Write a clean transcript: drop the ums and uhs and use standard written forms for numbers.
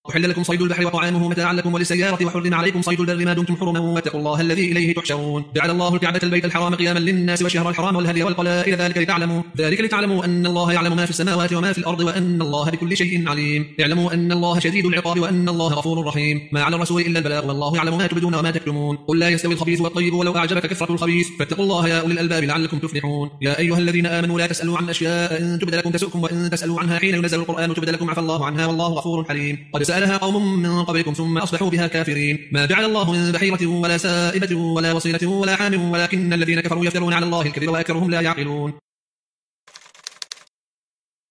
أحل لكم صيد البحر وطعامه متاعا لكم وللسيارة وحرم عليكم صيد البر ما دمتم حرما واتقوا الله الذي إليه تحشرون. جعل الله الكعبة البيت الحرام قياما للناس والشهر الحرام والهدي والقلائد ذلك لتعلموا أن الله يعلم ما في السماوات وما في الأرض وأن الله بكل شيء عليم. اعلموا أن الله شديد العقاب وأن الله غفور رحيم. ما على الرسول إلا البلاغ والله يعلم ما تبدون وما تكتمون. قل لا يستوي الخبيث والطيب ولو أعجبك كثرة الخبيث فاتقوا الله يا أولي الألباب لعلكم تفلحون. يا أيها الذين آمنوا لا تسألوا عن أشياء إن تبد لكم تسؤكم وإن تسألوا عنها حين ينزل القرآن تبد لكم عفى الله عنها والله غفور حليم. قد سألها قوم من قبلكم ثم أصبحوا بها كافرين. ما جعل الله من بحيرة ولا سائبة ولا وصيلة ولا حام ولكن الذين كفروا يفترون على الله الكذب وأكثرهم لا يعقلون.